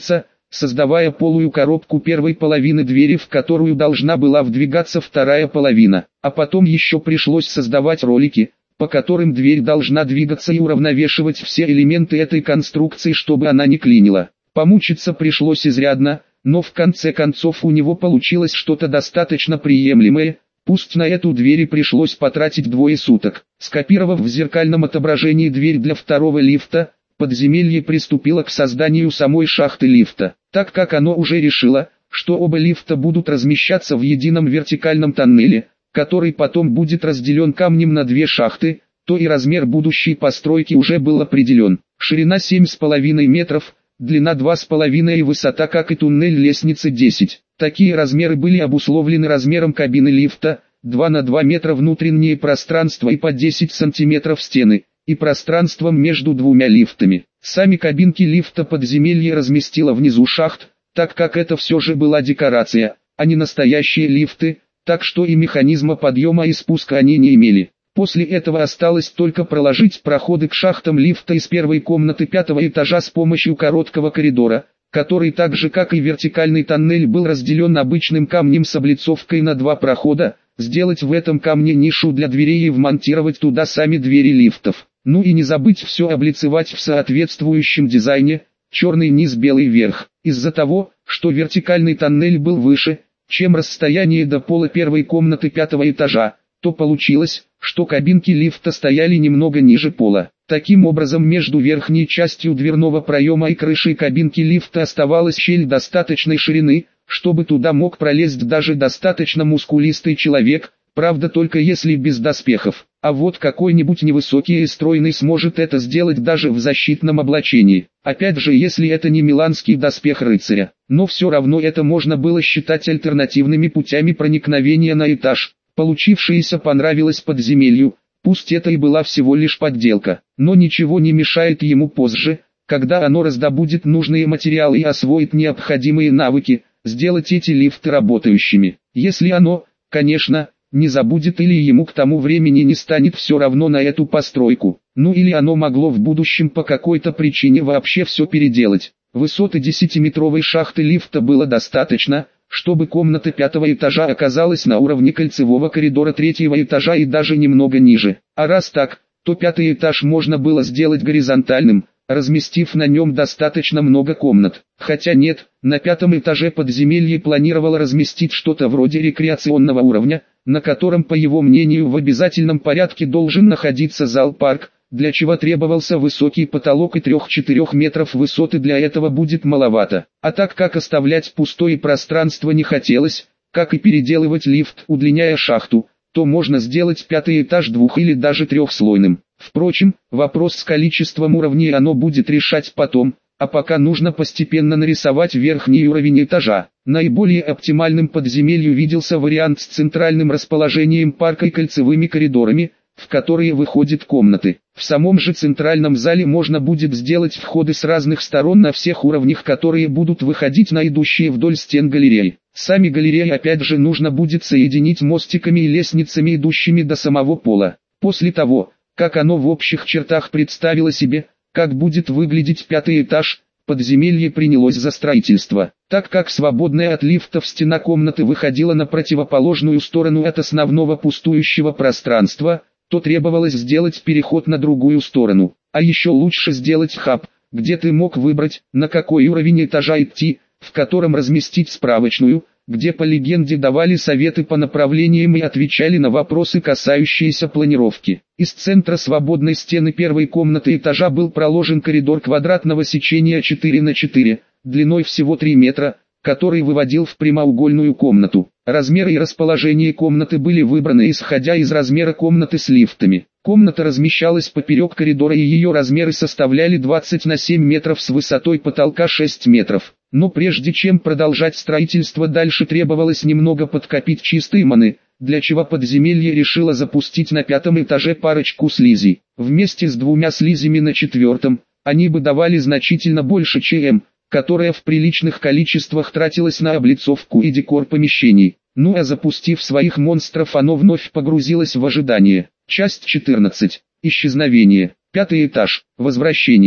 создавая полую коробку первой половины двери, в которую должна была вдвигаться вторая половина. А потом еще пришлось создавать ролики, по которым дверь должна двигаться и уравновешивать все элементы этой конструкции, чтобы она не клинила. Помучиться пришлось изрядно, но в конце концов у него получилось что-то достаточно приемлемое. Пусть на эту дверь и пришлось потратить двое суток. Скопировав в зеркальном отображении дверь для второго лифта, подземелье приступило к созданию самой шахты лифта. Так как оно уже решило, что оба лифта будут размещаться в едином вертикальном тоннеле, который потом будет разделен камнем на две шахты, то и размер будущей постройки уже был определен. Ширина семь с половиной метров, длина два с половиной и высота, как и туннель лестницы, десять. Такие размеры были обусловлены размером кабины лифта, два на два метра внутреннее пространство и по десять сантиметров стены, и пространством между двумя лифтами. Сами кабинки лифта подземелье разместило внизу шахт, так как это все же была декорация, а не настоящие лифты, так что и механизма подъема и спуска они не имели. После этого осталось только проложить проходы к шахтам лифта из первой комнаты пятого этажа с помощью короткого коридора, который так же как и вертикальный тоннель был разделен обычным камнем с облицовкой на два прохода, сделать в этом камне нишу для дверей и вмонтировать туда сами двери лифтов. Ну и не забыть все облицевать в соответствующем дизайне, черный низ, белый верх. Из-за того, что вертикальный тоннель был выше, чем расстояние до пола первой комнаты пятого этажа, то получилось, что кабинки лифта стояли немного ниже пола. Таким образом, между верхней частью дверного проема и крышей кабинки лифта оставалась щель достаточной ширины, чтобы туда мог пролезть даже достаточно мускулистый человек, правда только если без доспехов. А вот какой-нибудь невысокий и стройный сможет это сделать даже в защитном облачении. Опять же, если это не миланский доспех рыцаря. Но все равно это можно было считать альтернативными путями проникновения на этаж. Получившееся понравилось подземелью, пусть это и была всего лишь подделка, но ничего не мешает ему позже, когда оно раздобудет нужные материалы и освоит необходимые навыки, сделать эти лифты работающими. Если оно, конечно, не забудет или ему к тому времени не станет все равно на эту постройку, ну или оно могло в будущем по какой-то причине вообще все переделать. Высоты десятиметровой шахты лифта было достаточно, чтобы комната пятого этажа оказалась на уровне кольцевого коридора третьего этажа и даже немного ниже. А раз так, то пятый этаж можно было сделать горизонтальным, разместив на нем достаточно много комнат. Хотя нет, на пятом этаже подземелье планировало разместить что-то вроде рекреационного уровня, на котором, по его мнению, в обязательном порядке должен находиться зал-парк, для чего требовался высокий потолок и трех-четырех метров высоты, для этого будет маловато. А так как оставлять пустое пространство не хотелось, как и переделывать лифт, удлиняя шахту, то можно сделать пятый этаж двух- или даже трехслойным. Впрочем, вопрос с количеством уровней оно будет решать потом, а пока нужно постепенно нарисовать верхний уровень этажа. Наиболее оптимальным подземелью виделся вариант с центральным расположением парка и кольцевыми коридорами, в которые выходят комнаты. В самом же центральном зале можно будет сделать входы с разных сторон на всех уровнях, которые будут выходить на идущие вдоль стен галереи. Сами галереи опять же нужно будет соединить мостиками и лестницами, идущими до самого пола. После того, как оно в общих чертах представило себе, как будет выглядеть пятый этаж, подземелье принялось за строительство. Так как свободная от лифтов стена комнаты выходила на противоположную сторону от основного пустующего пространства, то требовалось сделать переход на другую сторону. А еще лучше сделать хаб, где ты мог выбрать, на какой уровень этажа идти, в котором разместить справочную, где по легенде давали советы по направлениям и отвечали на вопросы, касающиеся планировки. Из центра свободной стены первой комнаты этажа был проложен коридор квадратного сечения четыре на четыре, длиной всего три метра, который выводил в прямоугольную комнату. Размеры и расположение комнаты были выбраны исходя из размера комнаты с лифтами. Комната размещалась поперек коридора и ее размеры составляли двадцать на семь метров с высотой потолка шесть метров. Но прежде чем продолжать строительство дальше, требовалось немного подкопить чистой маны, для чего подземелье решило запустить на пятом этаже парочку слизей. Вместе с двумя слизями на четвертом, они бы давали значительно больше ЧМ, которая в приличных количествах тратилась на облицовку и декор помещений. Ну а запустив своих монстров, оно вновь погрузилось в ожидание. Часть четырнадцать. Исчезновение. Пятый этаж. Возвращение.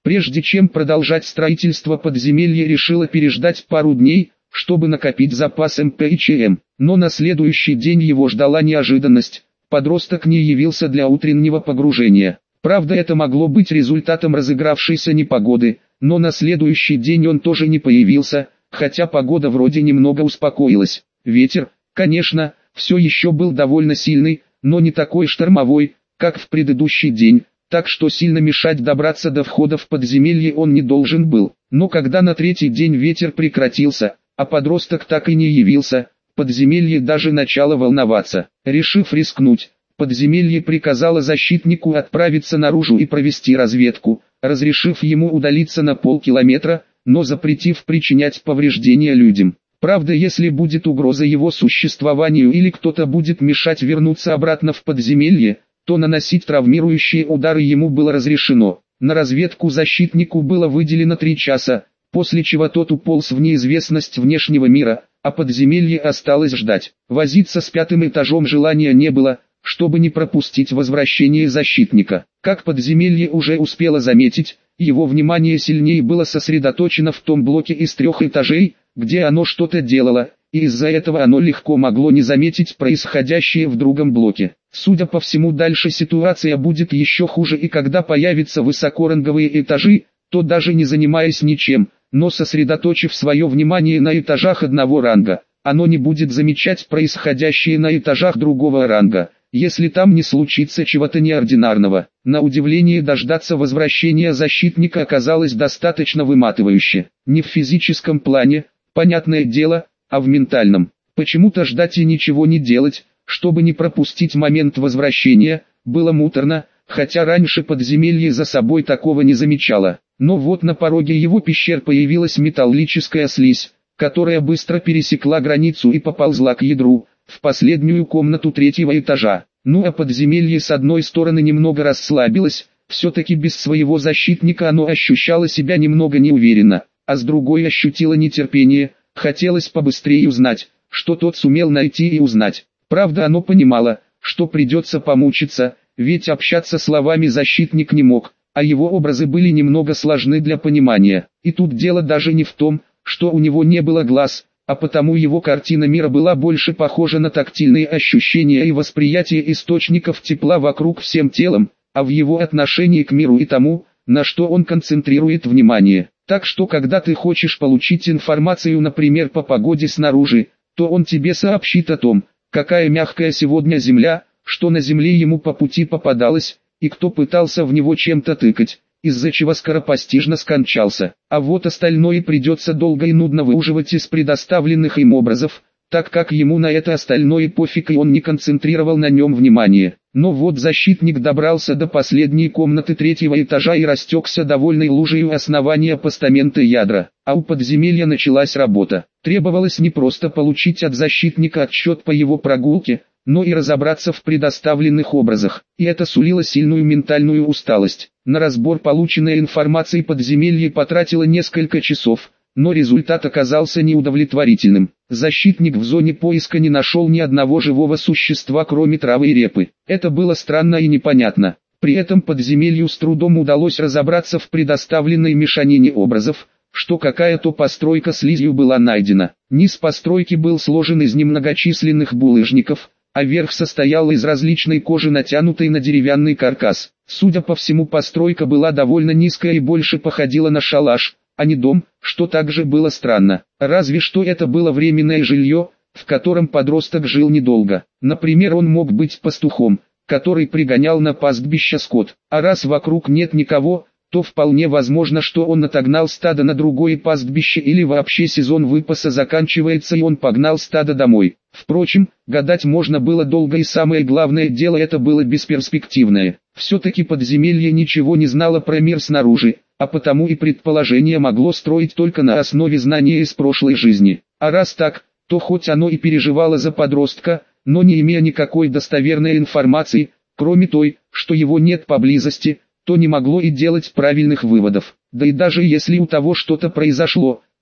Прежде чем продолжать строительство подземелья, решила переждать пару дней, чтобы накопить запас эм пэ и че эм. Но на следующий день его ждала неожиданность. Подросток не явился для утреннего погружения. Правда, это могло быть результатом разыгравшейся непогоды, но на следующий день он тоже не появился, хотя погода вроде немного успокоилась. Ветер, конечно, все еще был довольно сильный, но не такой штормовой, как в предыдущий день, так что сильно мешать добраться до входа в подземелье он не должен был. Но когда на третий день ветер прекратился, а подросток так и не явился, подземелье даже начало волноваться. Решив рискнуть, подземелье приказало защитнику отправиться наружу и провести разведку, разрешив ему удалиться на полкилометра, но запретив причинять повреждения людям. Правда, если будет угроза его существованию или кто-то будет мешать вернуться обратно в подземелье, то наносить травмирующие удары ему было разрешено. На разведку защитнику было выделено три часа, после чего тот уполз в неизвестность внешнего мира, а подземелье осталось ждать. Возиться с пятым этажом желания не было, чтобы не пропустить возвращение защитника. Как подземелье уже успело заметить, его внимание сильнее было сосредоточено в том блоке из трех этажей, где оно что-то делало, и из-за этого оно легко могло не заметить происходящее в другом блоке. Судя по всему, дальше ситуация будет еще хуже, и когда появятся высокоранговые этажи, то даже не занимаясь ничем, но сосредоточив свое внимание на этажах одного ранга, оно не будет замечать происходящее на этажах другого ранга, если там не случится чего-то неординарного. На удивление, дождаться возвращения защитника оказалось достаточно выматывающе. Не в физическом плане, понятное дело, а в ментальном. Почему-то ждать и ничего не делать, чтобы не пропустить момент возвращения, было муторно, хотя раньше подземелье за собой такого не замечало. Но вот на пороге его пещер появилась металлическая слизь, которая быстро пересекла границу и поползла к ядру, в последнюю комнату третьего этажа. Ну а подземелье с одной стороны немного расслабилось, все-таки без своего защитника оно ощущало себя немного неуверенно, а с другой ощутило нетерпение, хотелось побыстрее узнать, что тот сумел найти и узнать. Правда, оно понимало, что придется помучиться, ведь общаться словами защитник не мог, а его образы были немного сложны для понимания. И тут дело даже не в том, что у него не было глаз, а потому его картина мира была больше похожа на тактильные ощущения и восприятие источников тепла вокруг всем телом, а в его отношении к миру и тому, на что он концентрирует внимание. Так что когда ты хочешь получить информацию, например, по погоде снаружи, то он тебе сообщит о том, какая мягкая сегодня земля, что на земле ему по пути попадалось, и кто пытался в него чем-то тыкать, из-за чего скоропостижно скончался. А вот остальное придется долго и нудно выуживать из предоставленных им образов, так как ему на это остальное пофиг, и он не концентрировал на нем внимание. Но вот защитник добрался до последней комнаты третьего этажа и растекся довольной лужей у основания постамента ядра. А у подземелья началась работа. Требовалось не просто получить от защитника отчет по его прогулке, но и разобраться в предоставленных образах. И это сулило сильную ментальную усталость. На разбор полученной информации подземелье потратило несколько часов, но результат оказался неудовлетворительным. Защитник в зоне поиска не нашел ни одного живого существа, кроме травы и репы. Это было странно и непонятно. При этом подземелью с трудом удалось разобраться в предоставленной мешанине образов, что какая-то постройка слизью была найдена. Низ постройки был сложен из немногочисленных булыжников, а верх состоял из различной кожи, натянутой на деревянный каркас. Судя по всему, постройка была довольно низкая и больше походила на шалаш, а не дом, что также было странно. Разве что это было временное жилье, в котором подросток жил недолго. Например, он мог быть пастухом, который пригонял на пастбище скот. А раз вокруг нет никого, то вполне возможно, что он отогнал стадо на другое пастбище, или вообще сезон выпаса заканчивается и он погнал стадо домой. Впрочем, гадать можно было долго, и самое главное дело это было бесперспективное. Все-таки подземелье ничего не знало про мир снаружи, а потому и предположение могло строить только на основе знания из прошлой жизни. А раз так, то хоть оно и переживало за подростка, но не имея никакой достоверной информации, кроме той, что его нет поблизости, то не могло и делать правильных выводов. Да и даже если у того что-то произошло,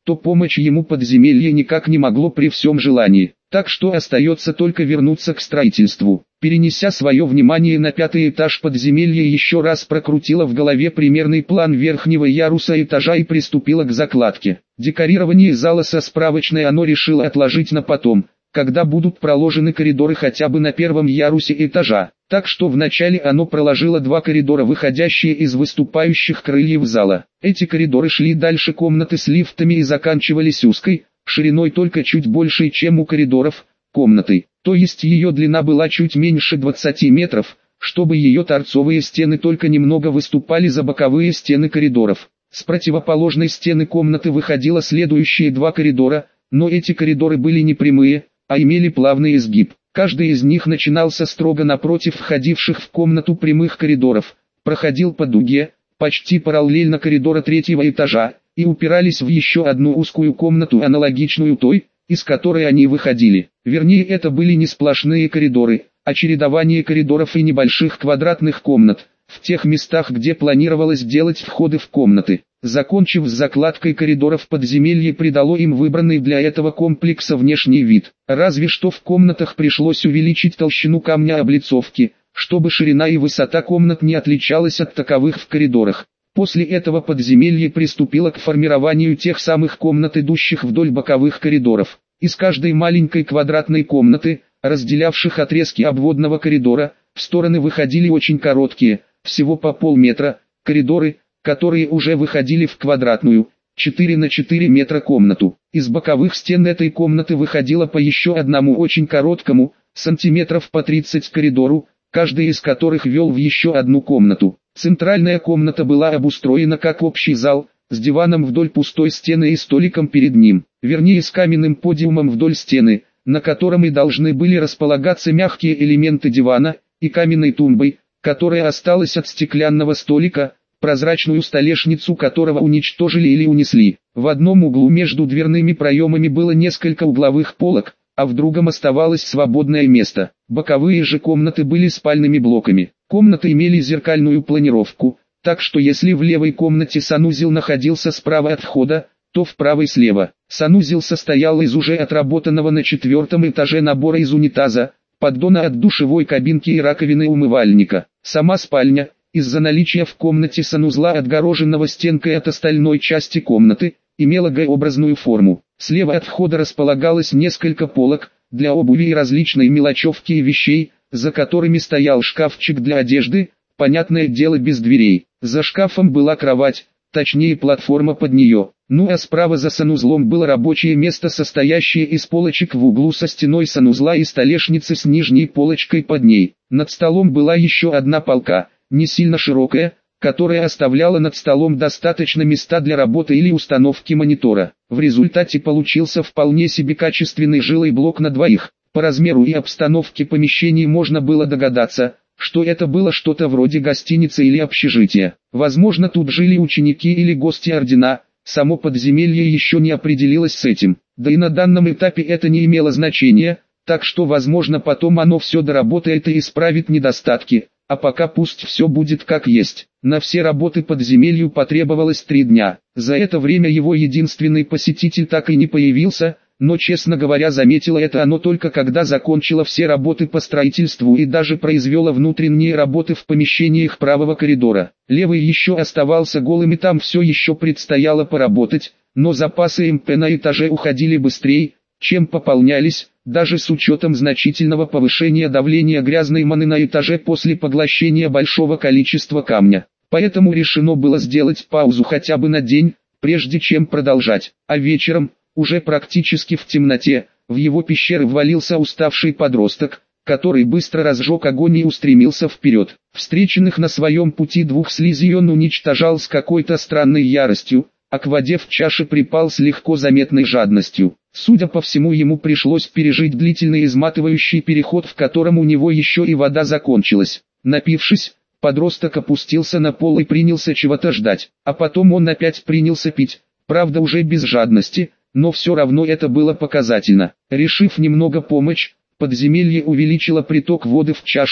то помочь ему подземелье никак не могло при всем желании. Так что остается только вернуться к строительству. Перенеся свое внимание на пятый этаж подземелья, еще раз прокрутила в голове примерный план верхнего яруса этажа и приступила к закладке. Декорирование зала со справочной оно решило отложить на потом, когда будут проложены коридоры хотя бы на первом ярусе этажа. Так что вначале оно проложило два коридора, выходящие из выступающих крыльев зала. Эти коридоры шли дальше комнаты с лифтами и заканчивались узкой, шириной только чуть большей, чем у коридоров, комнатой. То есть ее длина была чуть меньше двадцати метров, чтобы ее торцовые стены только немного выступали за боковые стены коридоров. С противоположной стены комнаты выходило следующие два коридора, но эти коридоры были не прямые, а имели плавный изгиб. Каждый из них начинался строго напротив входивших в комнату прямых коридоров, проходил по дуге, почти параллельно коридора третьего этажа, и упирались в еще одну узкую комнату, аналогичную той, из которой они выходили. Вернее, это были не сплошные коридоры, а чередование коридоров и небольших квадратных комнат, в тех местах, где планировалось делать входы в комнаты. Закончив с закладкой коридоров, подземелье придало им выбранный для этого комплекса внешний вид. Разве что в комнатах пришлось увеличить толщину камня облицовки, чтобы ширина и высота комнат не отличалась от таковых в коридорах. После этого подземелье приступило к формированию тех самых комнат, идущих вдоль боковых коридоров. Из каждой маленькой квадратной комнаты, разделявших отрезки обводного коридора, в стороны выходили очень короткие, всего по полметра, коридоры, которые уже выходили в квадратную, четыре на четыре метра комнату. Из боковых стен этой комнаты выходило по еще одному очень короткому, сантиметров по тридцать коридору, каждый из которых вел в еще одну комнату. Центральная комната была обустроена как общий зал, с диваном вдоль пустой стены и столиком перед ним, вернее с каменным подиумом вдоль стены, на котором и должны были располагаться мягкие элементы дивана, и каменной тумбой, которая осталась от стеклянного столика, прозрачную столешницу которого уничтожили или унесли. В одном углу между дверными проемами было несколько угловых полок, а в другом оставалось свободное место. Боковые же комнаты были спальными блоками. Комнаты имели зеркальную планировку, так что если в левой комнате санузел находился справа от входа, то в правой слева. Санузел состоял из уже отработанного на четвертом этаже набора из унитаза, поддона от душевой кабинки и раковины умывальника. Сама спальня, из-за наличия в комнате санузла, отгороженного стенкой от остальной части комнаты, имела Г-образную форму. Слева от входа располагалось несколько полок, для обуви и различной мелочевки и вещей, за которыми стоял шкафчик для одежды, понятное дело без дверей. За шкафом была кровать, точнее платформа под нее. Ну а справа за санузлом было рабочее место, состоящее из полочек в углу со стеной санузла и столешницы с нижней полочкой под ней. Над столом была еще одна полка, не сильно широкая, которая оставляла над столом достаточно места для работы или установки монитора. В результате получился вполне себе качественный жилой блок на двоих. По размеру и обстановке помещений можно было догадаться, что это было что-то вроде гостиницы или общежития. Возможно, тут жили ученики или гости ордена, само подземелье еще не определилось с этим. Да и на данном этапе это не имело значения, так что возможно потом оно все доработает и исправит недостатки. А пока пусть все будет как есть. На все работы подземелью потребовалось три дня. За это время его единственный посетитель так и не появился, но, честно говоря, заметило это оно только когда закончило все работы по строительству и даже произвело внутренние работы в помещениях правого коридора. Левый еще оставался голым, и там все еще предстояло поработать, но запасы МП на этаже уходили быстрее, чем пополнялись, даже с учетом значительного повышения давления грязной маны на этаже после поглощения большого количества камня. Поэтому решено было сделать паузу хотя бы на день, прежде чем продолжать. А вечером, уже практически в темноте, в его пещеры ввалился уставший подросток, который быстро разжег огонь и устремился вперед. Встреченных на своем пути двух слизей он уничтожал с какой-то странной яростью, а к воде в чаше припал с легко заметной жадностью. Судя по всему, ему пришлось пережить длительный изматывающий переход, в котором у него еще и вода закончилась. Напившись, подросток опустился на пол и принялся чего-то ждать, а потом он опять принялся пить, правда уже без жадности, но все равно это было показательно. Решив немного помочь, подземелье увеличило приток воды в чашу,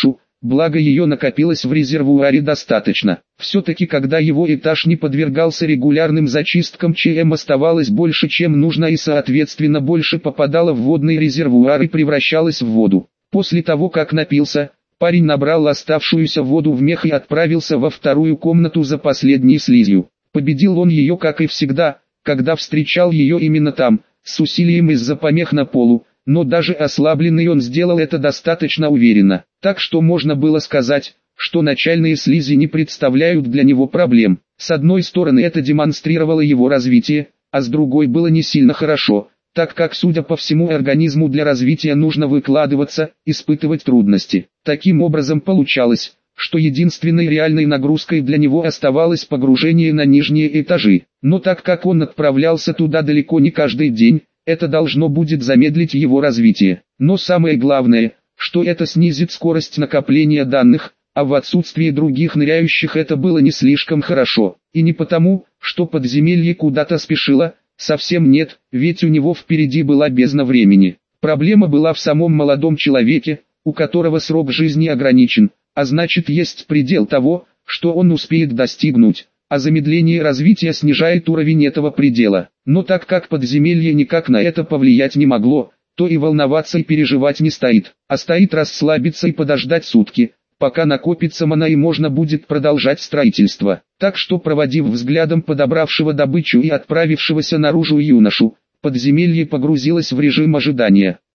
благо ее накопилось в резервуаре достаточно. Все-таки когда его этаж не подвергался регулярным зачисткам, ЧМ оставалось больше, чем нужно, и соответственно больше попадало в водный резервуар и превращалось в воду. После того как напился, парень набрал оставшуюся воду в мех и отправился во вторую комнату за последней слизью. Победил он ее, как и всегда, когда встречал ее именно там, с усилием из-за помех на полу, но даже ослабленный он сделал это достаточно уверенно, так что можно было сказать, что начальные слизи не представляют для него проблем. С одной стороны это демонстрировало его развитие, а с другой было не сильно хорошо, так как, судя по всему, организму для развития нужно выкладываться, испытывать трудности. Таким образом получалось, что единственной реальной нагрузкой для него оставалось погружение на нижние этажи. Но так как он отправлялся туда далеко не каждый день, это должно будет замедлить его развитие. Но самое главное, что это снизит скорость накопления данных, а в отсутствии других ныряющих это было не слишком хорошо. И не потому, что подземелье куда-то спешило, совсем нет, ведь у него впереди была бездна времени. Проблема была в самом молодом человеке, у которого срок жизни ограничен, а значит есть предел того, что он успеет достигнуть, а замедление развития снижает уровень этого предела. Но так как подземелье никак на это повлиять не могло, то и волноваться и переживать не стоит, а стоит расслабиться и подождать сутки, пока накопится мана и можно будет продолжать строительство. Так что, проводив взглядом подобравшего добычу и отправившегося наружу юношу, подземелье погрузилось в режим ожидания.